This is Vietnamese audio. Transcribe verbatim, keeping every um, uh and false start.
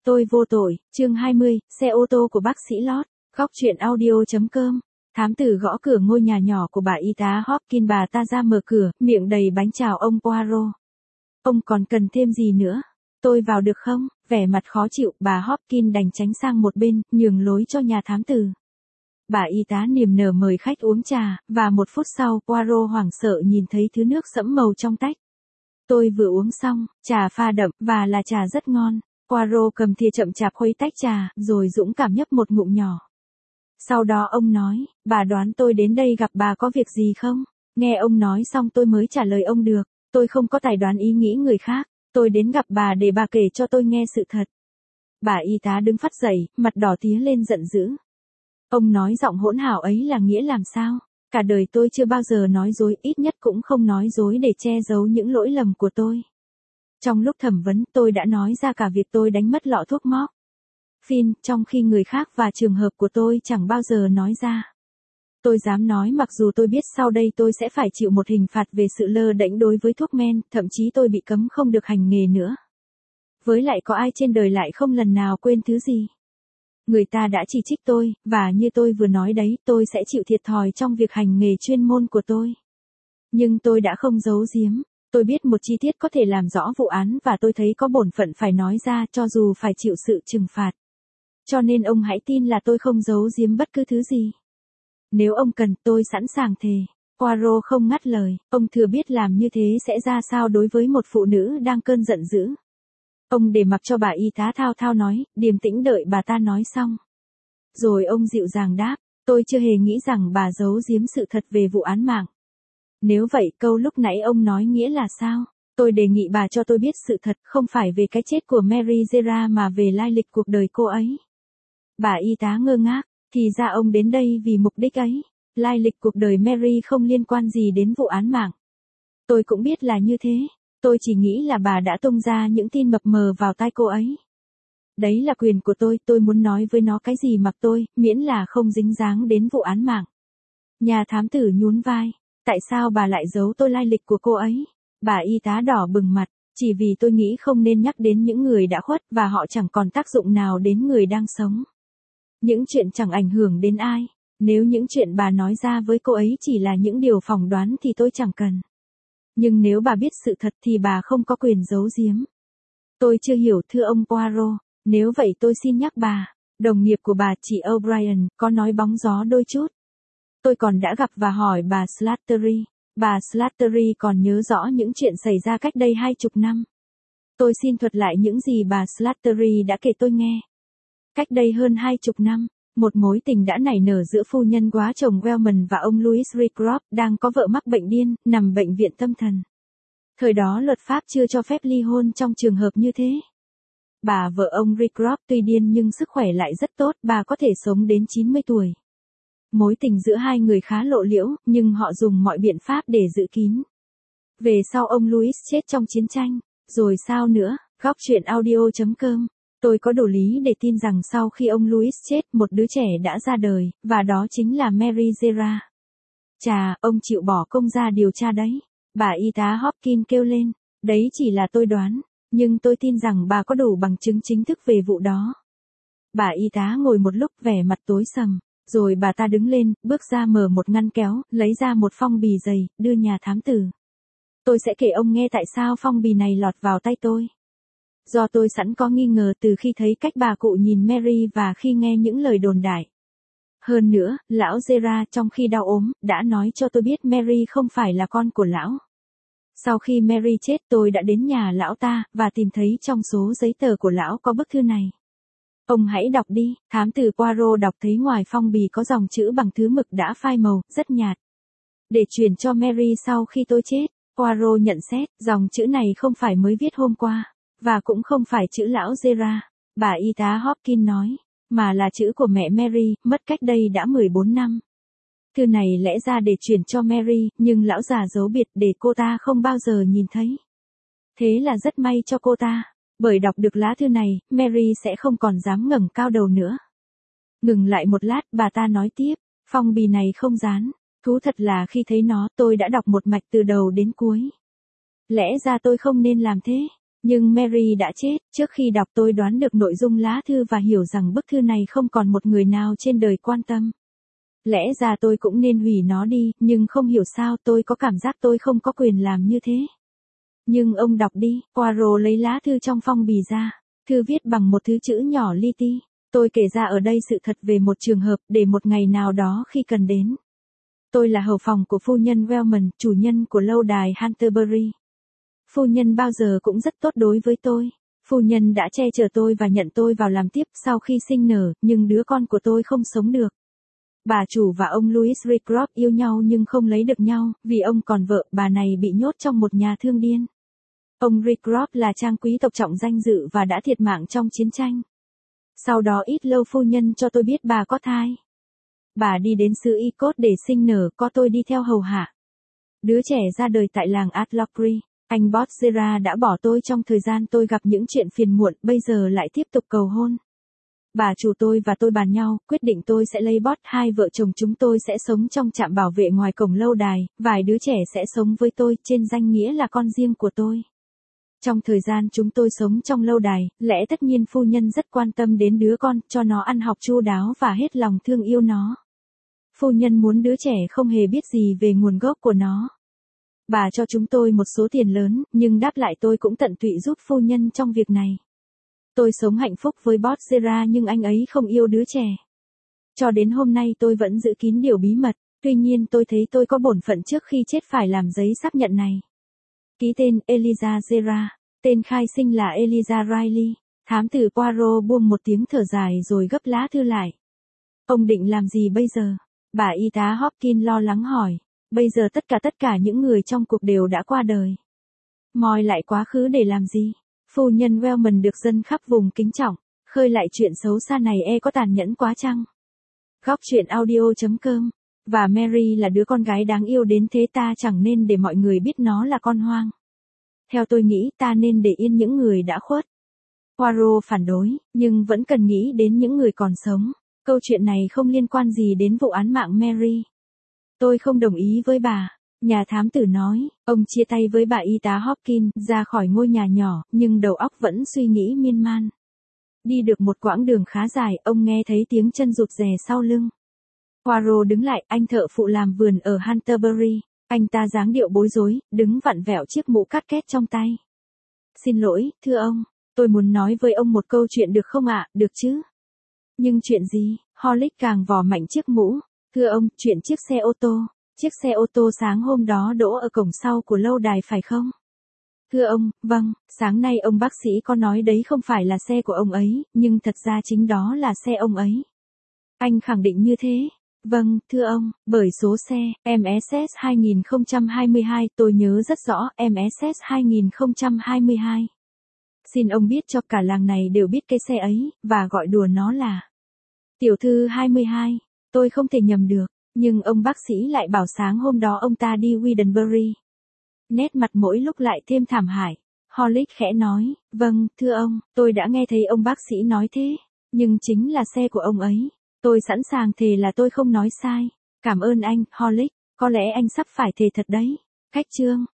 Tôi vô tội, chương hai mươi, xe ô tô của bác sĩ Lót, góc chuyện audio.com. Thám tử gõ cửa ngôi nhà nhỏ của bà y tá Hopkins, bà ta ra mở cửa, miệng đầy bánh chào ông Poirot. Ông còn cần thêm gì nữa? Tôi vào được không? Vẻ mặt khó chịu, bà Hopkins đành tránh sang một bên, nhường lối cho nhà thám tử. Bà y tá niềm nở mời khách uống trà, và một phút sau Poirot hoảng sợ nhìn thấy thứ nước sẫm màu trong tách. Tôi vừa uống xong, trà pha đậm, và là trà rất ngon. Poirot cầm thìa chậm chạp khuấy tách trà, rồi dũng cảm nhấp một ngụm nhỏ. Sau đó ông nói, bà đoán tôi đến đây gặp bà có việc gì không? Nghe ông nói xong tôi mới trả lời ông được, tôi không có tài đoán ý nghĩ người khác, tôi đến gặp bà để bà kể cho tôi nghe sự thật. Bà y tá đứng phắt dậy, mặt đỏ tía lên giận dữ. Ông nói giọng hỗn hào ấy là nghĩa làm sao? Cả đời tôi chưa bao giờ nói dối, ít nhất cũng không nói dối để che giấu những lỗi lầm của tôi. Trong lúc thẩm vấn, tôi đã nói ra cả việc tôi đánh mất lọ thuốc móc Phin, trong khi người khác và trường hợp của tôi chẳng bao giờ nói ra. Tôi dám nói mặc dù tôi biết sau đây tôi sẽ phải chịu một hình phạt về sự lơ đễnh đối với thuốc men, thậm chí tôi bị cấm không được hành nghề nữa. Với lại có ai trên đời lại không lần nào quên thứ gì? Người ta đã chỉ trích tôi, và như tôi vừa nói đấy, tôi sẽ chịu thiệt thòi trong việc hành nghề chuyên môn của tôi. Nhưng tôi đã không giấu giếm. Tôi biết một chi tiết có thể làm rõ vụ án và tôi thấy có bổn phận phải nói ra cho dù phải chịu sự trừng phạt. Cho nên ông hãy tin là tôi không giấu giếm bất cứ thứ gì. Nếu ông cần, tôi sẵn sàng thề. Poirot không ngắt lời, ông thừa biết làm như thế sẽ ra sao đối với một phụ nữ đang cơn giận dữ. Ông để mặc cho bà y tá thao thao nói, điềm tĩnh đợi bà ta nói xong. Rồi ông dịu dàng đáp, tôi chưa hề nghĩ rằng bà giấu giếm sự thật về vụ án mạng. Nếu vậy, câu lúc nãy ông nói nghĩa là sao? Tôi đề nghị bà cho tôi biết sự thật, không phải về cái chết của Mary Zera mà về lai lịch cuộc đời cô ấy. Bà y tá ngơ ngác, thì ra ông đến đây vì mục đích ấy. Lai lịch cuộc đời Mary không liên quan gì đến vụ án mạng. Tôi cũng biết là như thế. Tôi chỉ nghĩ là bà đã tung ra những tin mập mờ vào tai cô ấy. Đấy là quyền của tôi, tôi muốn nói với nó cái gì mặc tôi, miễn là không dính dáng đến vụ án mạng. Nhà thám tử nhún vai. Tại sao bà lại giấu tôi lai lịch của cô ấy? Bà y tá đỏ bừng mặt, chỉ vì tôi nghĩ không nên nhắc đến những người đã khuất và họ chẳng còn tác dụng nào đến người đang sống. Những chuyện chẳng ảnh hưởng đến ai. Nếu những chuyện bà nói ra với cô ấy chỉ là những điều phỏng đoán thì tôi chẳng cần. Nhưng nếu bà biết sự thật thì bà không có quyền giấu giếm. Tôi chưa hiểu thưa ông Poirot, nếu vậy tôi xin nhắc bà, đồng nghiệp của bà chị O'Brien có nói bóng gió đôi chút. Tôi còn đã gặp và hỏi bà Slattery. Bà Slattery còn nhớ rõ những chuyện xảy ra cách đây hai chục năm. Tôi xin thuật lại những gì bà Slattery đã kể tôi nghe. Cách đây hơn hai chục năm, một mối tình đã nảy nở giữa phu nhân quá chồng Wellman và ông Louis Rycroft đang có vợ mắc bệnh điên, nằm bệnh viện tâm thần. Thời đó luật pháp chưa cho phép ly hôn trong trường hợp như thế. Bà vợ ông Rycroft tuy điên nhưng sức khỏe lại rất tốt, bà có thể sống đến chín mươi tuổi. Mối tình giữa hai người khá lộ liễu, nhưng họ dùng mọi biện pháp để giữ kín. Về sau ông Louis chết trong chiến tranh, rồi sao nữa? Góc chuyện audio.com. Tôi có đủ lý để tin rằng sau khi ông Louis chết, một đứa trẻ đã ra đời, và đó chính là Mary Zera. Chà, ông chịu bỏ công ra điều tra đấy. Bà y tá Hopkins kêu lên, đấy chỉ là tôi đoán, nhưng tôi tin rằng bà có đủ bằng chứng chính thức về vụ đó. Bà y tá ngồi một lúc vẻ mặt tối sầm. Rồi bà ta đứng lên, bước ra mở một ngăn kéo, lấy ra một phong bì dày, đưa nhà thám tử. Tôi sẽ kể ông nghe tại sao phong bì này lọt vào tay tôi. Do tôi sẵn có nghi ngờ từ khi thấy cách bà cụ nhìn Mary và khi nghe những lời đồn đại. Hơn nữa, lão Zera trong khi đau ốm, đã nói cho tôi biết Mary không phải là con của lão. Sau khi Mary chết tôi đã đến nhà lão ta, và tìm thấy trong số giấy tờ của lão có bức thư này. Ông hãy đọc đi, thám tử Poirot đọc thấy ngoài phong bì có dòng chữ bằng thứ mực đã phai màu, rất nhạt. Để chuyển cho Mary sau khi tôi chết, Poirot nhận xét, dòng chữ này không phải mới viết hôm qua, và cũng không phải chữ lão Zera, bà y tá Hopkins nói, mà là chữ của mẹ Mary, mất cách đây đã mười bốn năm. Thư này lẽ ra để chuyển cho Mary, nhưng lão già giấu biệt để cô ta không bao giờ nhìn thấy. Thế là rất may cho cô ta. Bởi đọc được lá thư này, Mary sẽ không còn dám ngẩng cao đầu nữa. Ngừng lại một lát, bà ta nói tiếp, phong bì này không dán. Thú thật là khi thấy nó, tôi đã đọc một mạch từ đầu đến cuối. Lẽ ra tôi không nên làm thế, Nhưng Mary đã chết, trước khi đọc tôi đoán được nội dung lá thư và hiểu rằng bức thư này không còn một người nào trên đời quan tâm. Lẽ ra tôi cũng nên hủy nó đi, nhưng không hiểu sao tôi có cảm giác tôi không có quyền làm như thế. Nhưng ông đọc đi, Poirot lấy lá thư trong phong bì ra. Thư viết bằng một thứ chữ nhỏ li ti. Tôi kể ra ở đây sự thật về một trường hợp, để một ngày nào đó khi cần đến. Tôi là hầu phòng của phu nhân Wellman, chủ nhân của lâu đài Canterbury. Phu nhân bao giờ cũng rất tốt đối với tôi. Phu nhân đã che chở tôi và nhận tôi vào làm tiếp sau khi sinh nở, nhưng đứa con của tôi không sống được. Bà chủ và ông Louis Rycroft yêu nhau nhưng không lấy được nhau, vì ông còn vợ, bà này bị nhốt trong một nhà thương điên. Ông Rycroft là trang quý tộc trọng danh dự và đã thiệt mạng trong chiến tranh. Sau đó ít lâu phu nhân cho tôi biết bà có thai. Bà đi đến xứ Icot để sinh nở, có tôi đi theo hầu hạ. Đứa trẻ ra đời tại làng Atlockry. Anh Botsera đã bỏ tôi trong thời gian tôi gặp những chuyện phiền muộn, bây giờ lại tiếp tục cầu hôn. Bà chủ tôi và tôi bàn nhau, quyết định tôi sẽ lấy Bot, hai vợ chồng chúng tôi sẽ sống trong trạm bảo vệ ngoài cổng lâu đài, vài đứa trẻ sẽ sống với tôi, trên danh nghĩa là con riêng của tôi. Trong thời gian chúng tôi sống trong lâu đài, lẽ tất nhiên phu nhân rất quan tâm đến đứa con, cho nó ăn học chu đáo và hết lòng thương yêu nó. Phu nhân muốn đứa trẻ không hề biết gì về nguồn gốc của nó. Bà cho chúng tôi một số tiền lớn, nhưng đáp lại tôi cũng tận tụy giúp phu nhân trong việc này. Tôi sống hạnh phúc với Botsera nhưng anh ấy không yêu đứa trẻ. Cho đến hôm nay tôi vẫn giữ kín điều bí mật, tuy nhiên tôi thấy tôi có bổn phận trước khi chết phải làm giấy xác nhận này. Ký tên Eliza Zera, tên khai sinh là Eliza Riley. Thám tử Poirot buông một tiếng thở dài rồi gấp lá thư lại. Ông định làm gì bây giờ? Bà y tá Hopkins lo lắng hỏi. Bây giờ tất cả tất cả những người trong cuộc đều đã qua đời. Moi lại quá khứ để làm gì? Phu nhân Wellman được dân khắp vùng kính trọng. Khơi lại chuyện xấu xa này e có tàn nhẫn quá chăng? Góc truyện audio chấm com. Và Mary là đứa con gái đáng yêu đến thế, ta chẳng nên để mọi người biết nó là con hoang. Theo tôi nghĩ ta nên để yên những người đã khuất. Poirot phản đối, nhưng vẫn cần nghĩ đến những người còn sống. Câu chuyện này không liên quan gì đến vụ án mạng Mary. Tôi không đồng ý với bà. Nhà thám tử nói, ông chia tay với bà y tá Hopkins ra khỏi ngôi nhà nhỏ, nhưng đầu óc vẫn suy nghĩ miên man. Đi được một quãng đường khá dài, ông nghe thấy tiếng chân rụt rè sau lưng. Poirot đứng lại, anh thợ phụ làm vườn ở Canterbury. Anh ta dáng điệu bối rối, đứng vặn vẹo chiếc mũ cắt két trong tay. Xin lỗi, thưa ông, tôi muốn nói với ông một câu chuyện được không ạ, được chứ? Nhưng chuyện gì? Horlick càng vò mạnh chiếc mũ. Thưa ông, chuyện chiếc xe ô tô. Chiếc xe ô tô sáng hôm đó đỗ ở cổng sau của lâu đài phải không? Thưa ông, vâng, sáng nay ông bác sĩ có nói đấy không phải là xe của ông ấy, nhưng thật ra chính đó là xe ông ấy. Anh khẳng định như thế? Vâng, thưa ông, bởi số xe, em ét ét hai không hai hai, tôi nhớ rất rõ, em ét ét hai không hai hai. Xin ông biết cho cả làng này đều biết cái xe ấy, và gọi đùa nó là Tiểu thư hai mươi hai, tôi không thể nhầm được, nhưng ông bác sĩ lại bảo sáng hôm đó ông ta đi Wedenbury. Nét mặt mỗi lúc lại thêm thảm hại. Horlick khẽ nói, vâng, thưa ông, tôi đã nghe thấy ông bác sĩ nói thế, nhưng chính là xe của ông ấy. Tôi sẵn sàng thề là tôi không nói sai. Cảm ơn anh, Horlick, có lẽ anh sắp phải thề thật đấy. Cách chương.